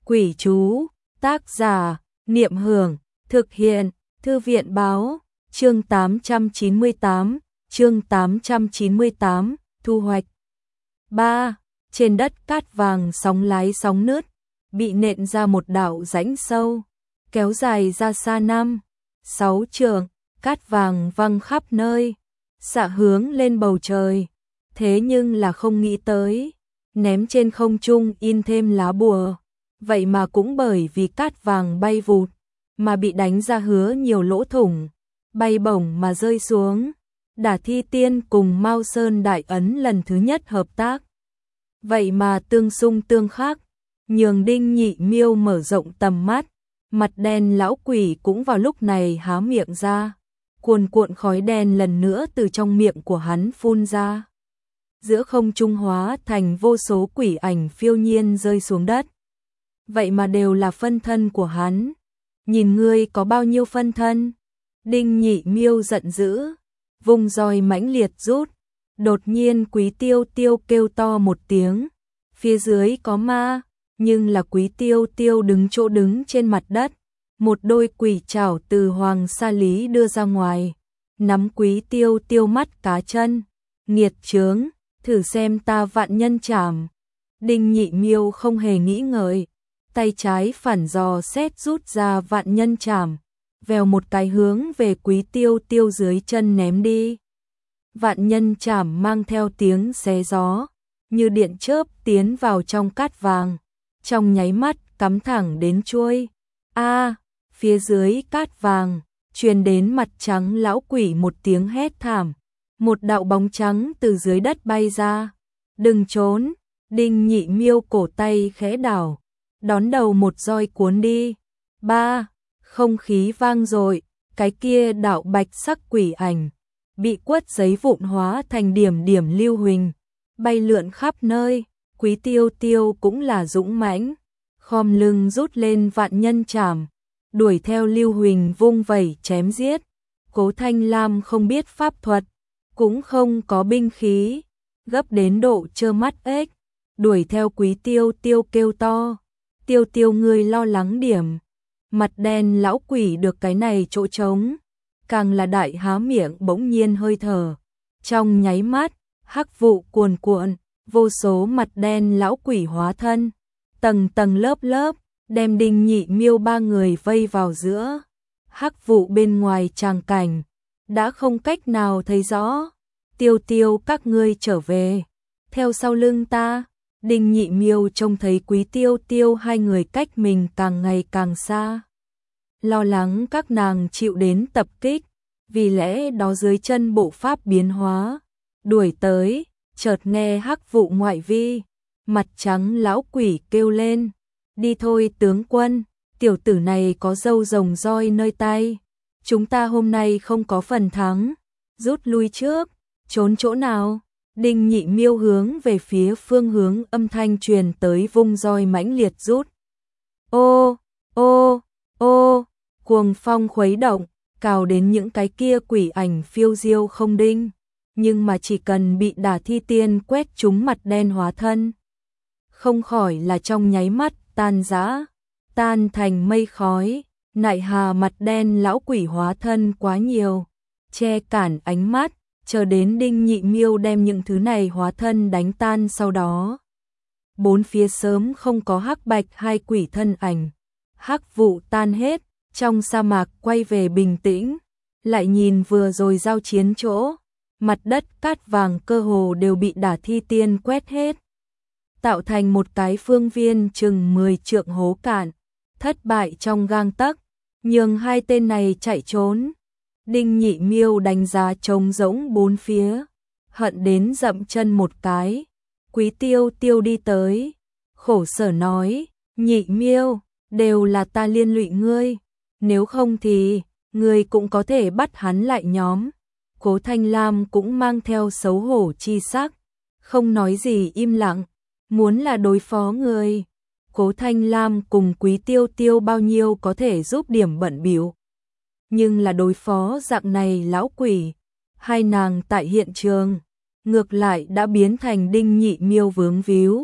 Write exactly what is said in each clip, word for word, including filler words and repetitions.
Quỷ chú, tác giả, Niệm Hưởng, thực hiện, Thư viện báo, chương tám trăm chín mươi tám, chương tám trăm chín mươi tám, thu hoạch. ba. Trên đất cát vàng sóng lái sóng nứt, bị nện ra một đạo rãnh sâu, kéo dài ra xa năm, sáu trượng, cát vàng văng khắp nơi, xạ hướng lên bầu trời, thế nhưng là không nghĩ tới, ném trên không trung in thêm lá bùa, vậy mà cũng bởi vì cát vàng bay vụt, mà bị đánh ra hứa nhiều lỗ thủng, bay bổng mà rơi xuống. Đả Thi Tiên cùng Mao Sơn Đại Ấn lần thứ nhất hợp tác, vậy mà tương xung tương khắc, nhường Đinh Nhị Miêu mở rộng tầm mắt. Mặt đen lão quỷ cũng vào lúc này há miệng ra, cuồn cuộn khói đen lần nữa từ trong miệng của hắn phun ra, giữa không trung hóa thành vô số quỷ ảnh phiêu nhiên rơi xuống đất. Vậy mà đều là phân thân của hắn. Nhìn ngươi có bao nhiêu phân thân? Đinh Nhị Miêu giận dữ, vùng roi mãnh liệt rút. Đột nhiên Quý Tiêu Tiêu kêu to một tiếng, phía dưới có ma, nhưng là Quý Tiêu Tiêu đứng chỗ đứng trên mặt đất, một đôi quỷ trảo từ Hoàng Sa Lý đưa ra ngoài, nắm Quý Tiêu Tiêu mắt cá chân, nghiệt chướng, thử xem ta vạn nhân trảm. Đinh Nhị Miêu không hề nghĩ ngợi, tay trái phản dò xét rút ra vạn nhân trảm, vèo một cái hướng về Quý Tiêu Tiêu dưới chân ném đi. Vạn nhân trảm mang theo tiếng xé gió, như điện chớp tiến vào trong cát vàng, trong nháy mắt cắm thẳng đến chuôi. A, phía dưới cát vàng, truyền đến mặt trắng lão quỷ một tiếng hét thảm, một đạo bóng trắng từ dưới đất bay ra. Đừng trốn! Đinh Nhị Miêu cổ tay khẽ đảo, đón đầu một roi cuốn đi. Ba, không khí vang dội, cái kia đạo bạch sắc quỷ ảnh bị quất giấy vụn hóa thành điểm điểm lưu huỳnh, bay lượn khắp nơi. Quý Tiêu Tiêu cũng là dũng mãnh, khom lưng rút lên vạn nhân trảm, đuổi theo lưu huỳnh vung vẩy chém giết. Cố Thanh Lam không biết pháp thuật, cũng không có binh khí, gấp đến độ trơ mắt ếch, đuổi theo Quý Tiêu Tiêu kêu to, Tiêu Tiêu ngươi lo lắng điểm. Mặt đen lão quỷ được cái này chỗ trống, càng là đại há miệng bỗng nhiên hơi thở, trong nháy mắt, hắc vụ cuồn cuộn, vô số mặt đen lão quỷ hóa thân, tầng tầng lớp lớp, đem Đinh Nhị Miêu ba người vây vào giữa. Hắc vụ bên ngoài tràng cảnh, đã không cách nào thấy rõ. Tiêu Tiêu các ngươi trở về, theo sau lưng ta. Đinh Nhị Miêu trông thấy Quý Tiêu Tiêu hai người cách mình càng ngày càng xa, lo lắng các nàng chịu đến tập kích, vì lẽ đó dưới chân bộ pháp biến hóa, đuổi tới. Chợt nghe hắc vụ ngoại vi, mặt trắng lão quỷ kêu lên, đi thôi tướng quân, tiểu tử này có râu rồng roi nơi tay, chúng ta hôm nay không có phần thắng, rút lui trước. Trốn chỗ nào? Đinh Nhị Miêu hướng về phía phương hướng âm thanh truyền tới vung roi mãnh liệt rút. Ô, ô, ô, cuồng phong khuấy động, cào đến những cái kia quỷ ảnh phiêu diêu không đinh, nhưng mà chỉ cần bị Đả Thi Tiên quét trúng mặt đen hóa thân, không khỏi là trong nháy mắt tan rã, tan thành mây khói. Nại hà mặt đen lão quỷ hóa thân quá nhiều, che cản ánh mắt, chờ đến Đinh Nhị Miêu đem những thứ này hóa thân đánh tan sau đó. Bốn phía sớm không có hắc bạch hai quỷ thân ảnh, hắc vụ tan hết, trong sa mạc quay về bình tĩnh. Lại nhìn vừa rồi giao chiến chỗ, mặt đất cát vàng cơ hồ đều bị Đả Thi Tiên quét hết, tạo thành một cái phương viên chừng mười trượng hố cạn, thất bại trong gang tấc, nhường hai tên này chạy trốn. Đinh Nhị Miêu đánh giá trống rỗng bốn phía, hận đến dậm chân một cái. Quý Tiêu Tiêu đi tới, khổ sở nói, Nhị Miêu, đều là ta liên lụy ngươi, nếu không thì ngươi cũng có thể bắt hắn lại nhóm. Cố Thanh Lam cũng mang theo xấu hổ chi sắc, không nói gì im lặng, muốn là đối phó người. Cố Thanh Lam cùng Quý Tiêu Tiêu bao nhiêu có thể giúp điểm bận bịu, nhưng là đối phó dạng này lão quỷ, hai nàng tại hiện trường, ngược lại đã biến thành Đinh Nhị Miêu vướng víu.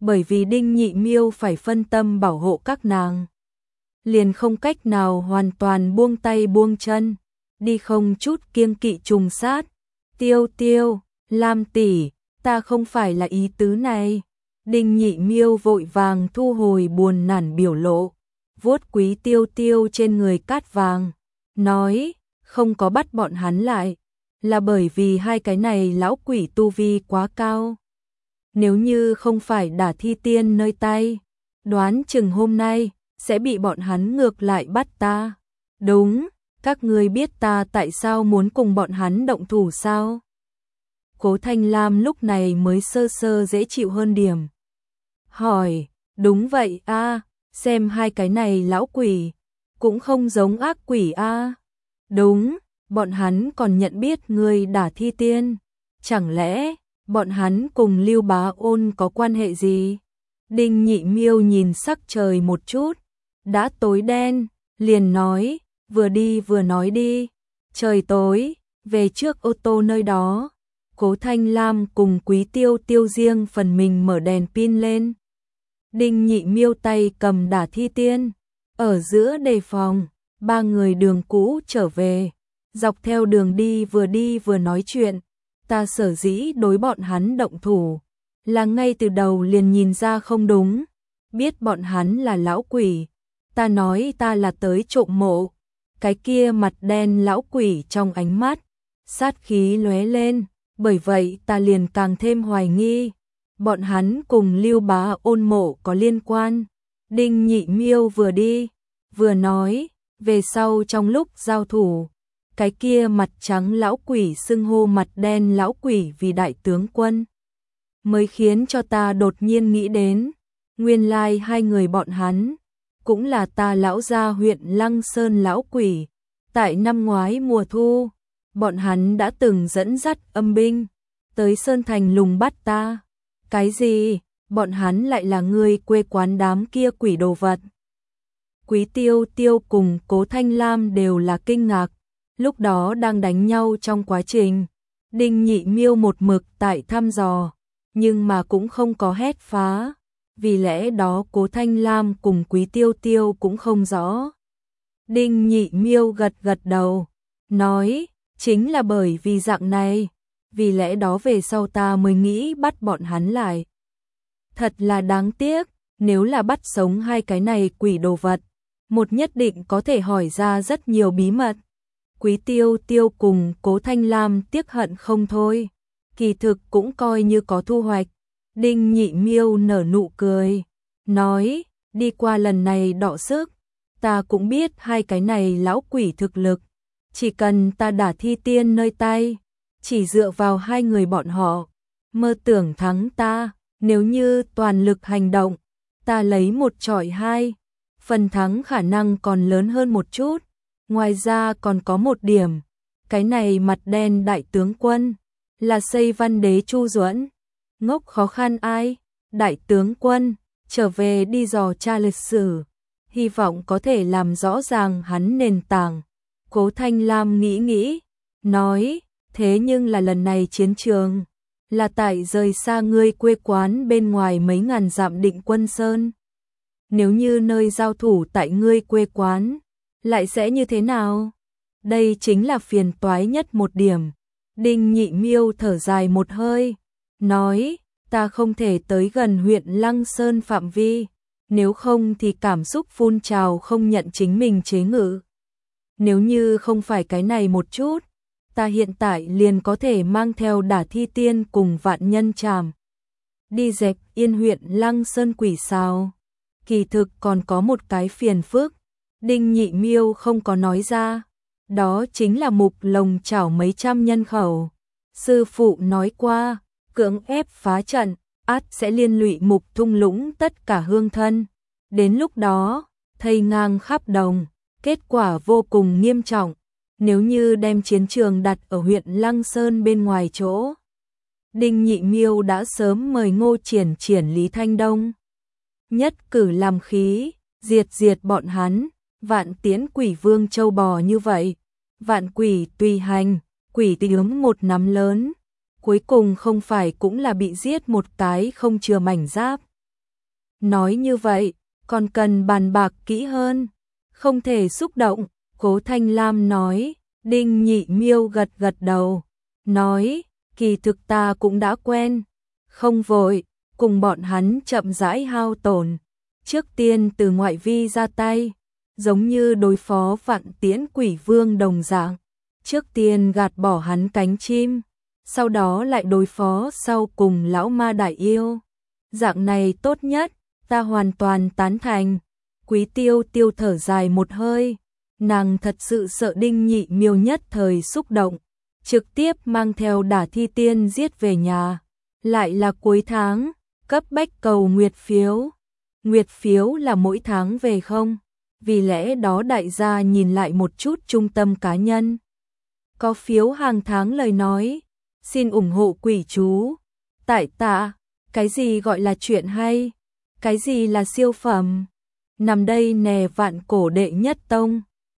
bởi vì Đinh Nhị Miêu phải phân tâm bảo hộ các nàng, liền không cách nào hoàn toàn buông tay buông chân, đi không chút kiêng kỵ trùng sát. Tiêu Tiêu, Lam tỷ, ta không phải là ý tứ này. Đinh Nhị Miêu vội vàng thu hồi buồn nản biểu lộ, vuốt Quý Tiêu Tiêu trên người cát vàng, nói, không có bắt bọn hắn lại, là bởi vì hai cái này lão quỷ tu vi quá cao. Nếu như không phải đả thi tiên nơi tay, đoán chừng hôm nay sẽ bị bọn hắn ngược lại bắt ta. Đúng, các ngươi biết ta tại sao muốn cùng bọn hắn động thủ sao? Cố Thanh Lam lúc này mới sơ sơ dễ chịu hơn điểm. Hỏi, đúng vậy a, xem hai cái này lão quỷ, cũng không giống ác quỷ a. Đúng, bọn hắn còn nhận biết người đả thi tiên, chẳng lẽ bọn hắn cùng Lưu Bá Ôn có quan hệ gì? Đinh Nhị Miêu nhìn sắc trời một chút, đã tối đen, liền nói, vừa đi vừa nói đi. Trời tối, về trước ô tô nơi đó. Cố Thanh Lam cùng Quý Tiêu Tiêu riêng phần mình mở đèn pin lên. Đinh Nhị Miêu tay cầm đả thi tiên, ở giữa đề phòng, ba người đường cũ trở về, dọc theo đường đi vừa đi vừa nói chuyện. Ta sở dĩ đối bọn hắn động thủ, là ngay từ đầu liền nhìn ra không đúng, biết bọn hắn là lão quỷ, ta nói ta là tới trộm mộ. Cái kia mặt đen lão quỷ trong ánh mắt, sát khí lóe lên, bởi vậy ta liền càng thêm hoài nghi, bọn hắn cùng Lưu Bá Ôn mộ có liên quan. Đinh Nhị Miêu vừa đi, vừa nói, về sau trong lúc giao thủ, cái kia mặt trắng lão quỷ xưng hô mặt đen lão quỷ vì đại tướng quân, mới khiến cho ta đột nhiên nghĩ đến, nguyên lai hai người bọn hắn, cũng là ta lão gia huyện Lăng Sơn lão quỷ. Tại năm ngoái mùa thu, bọn hắn đã từng dẫn dắt âm binh, tới Sơn Thành lùng bắt ta. Cái gì? Bọn hắn lại là người quê quán đám kia quỷ đồ vật. Quý Tiêu Tiêu cùng Cố Thanh Lam đều là kinh ngạc, lúc đó đang đánh nhau trong quá trình. Đinh Nhị Miêu một mực tại thăm dò, nhưng mà cũng không có hét phá, vì lẽ đó Cố Thanh Lam cùng Quý Tiêu Tiêu cũng không rõ. Đinh Nhị Miêu gật gật đầu, nói, chính là bởi vì dạng này, vì lẽ đó về sau ta mới nghĩ bắt bọn hắn lại. Thật là đáng tiếc, nếu là bắt sống hai cái này quỷ đồ vật, một nhất định có thể hỏi ra rất nhiều bí mật. Quý Tiêu Tiêu cùng Cố Thanh Lam tiếc hận không thôi, kỳ thực cũng coi như có thu hoạch. Đinh Nhị Miêu nở nụ cười, nói, đi qua lần này đọ sức, ta cũng biết hai cái này lão quỷ thực lực, chỉ cần ta đả thi tiên nơi tay, chỉ dựa vào hai người bọn họ, mơ tưởng thắng ta, nếu như toàn lực hành động, ta lấy một chọi hai, phần thắng khả năng còn lớn hơn một chút. Ngoài ra còn có một điểm, cái này mặt đen đại tướng quân, là Xây Văn Đế Chu Duẫn. Ngốc khó khăn ai? Đại tướng quân, trở về đi dò tra lịch sử, hy vọng có thể làm rõ ràng hắn nền tảng. Cố Thanh Lam nghĩ nghĩ, nói, thế nhưng là lần này chiến trường, là tại rời xa ngươi quê quán bên ngoài mấy ngàn dặm Định Quân Sơn. Nếu như nơi giao thủ tại ngươi quê quán, lại sẽ như thế nào? Đây chính là phiền toái nhất một điểm. Đinh Nhị Miêu thở dài một hơi, nói, ta không thể tới gần huyện Lăng Sơn phạm vi, nếu không thì cảm xúc phun trào không nhận chính mình chế ngự. Nếu như không phải cái này một chút, ta hiện tại liền có thể mang theo đả thi tiên cùng vạn nhân tràm, đi dẹp yên huyện Lăng Sơn quỷ sao. Kỳ thực còn có một cái phiền phức, Đinh Nhị Miêu không có nói ra, đó chính là Mục Lồng chảo mấy trăm nhân khẩu. Sư phụ nói qua, cưỡng ép phá trận, át sẽ liên lụy Mục thung lũng tất cả hương thân. Đến lúc đó, thây ngang khắp đồng, kết quả vô cùng nghiêm trọng. Nếu như đem chiến trường đặt ở huyện Lăng Sơn bên ngoài chỗ, Đinh Nhị Miêu đã sớm mời Ngô Triển Triển Lý Thanh Đông nhất cử làm khí, diệt diệt bọn hắn. Vạn Tiễn Quỷ Vương châu bò như vậy, vạn quỷ tùy hành, quỷ tướng một nắm lớn, cuối cùng không phải cũng là bị giết một cái không chừa mảnh giáp. Nói như vậy, còn cần bàn bạc kỹ hơn. Không thể xúc động, Cố Thanh Lam nói. Đinh Nhị Miêu gật gật đầu, nói, kỳ thực ta cũng đã quen, không vội, cùng bọn hắn chậm rãi hao tổn. Trước tiên từ ngoại vi ra tay, giống như đối phó Vạn Tiễn Quỷ Vương đồng dạng. Trước tiên gạt bỏ hắn cánh chim, sau đó lại đối phó sau cùng lão ma đại yêu. Dạng này tốt nhất, ta hoàn toàn tán thành. Quý Tiêu Tiêu thở dài một hơi, nàng thật sự sợ Đinh Nhị Miêu nhất thời xúc động, trực tiếp mang theo Đả Thi Tiên giết về nhà. Lại là cuối tháng, cấp bách cầu nguyệt phiếu. Nguyệt phiếu là mỗi tháng về không? Vì lẽ đó đại gia nhìn lại một chút trung tâm cá nhân. Có phiếu hàng tháng lời nói, xin ủng hộ quỷ chú. Tại tạ, cái gì gọi là chuyện hay? Cái gì là siêu phẩm? Nằm đây nè vạn cổ đệ nhất tông.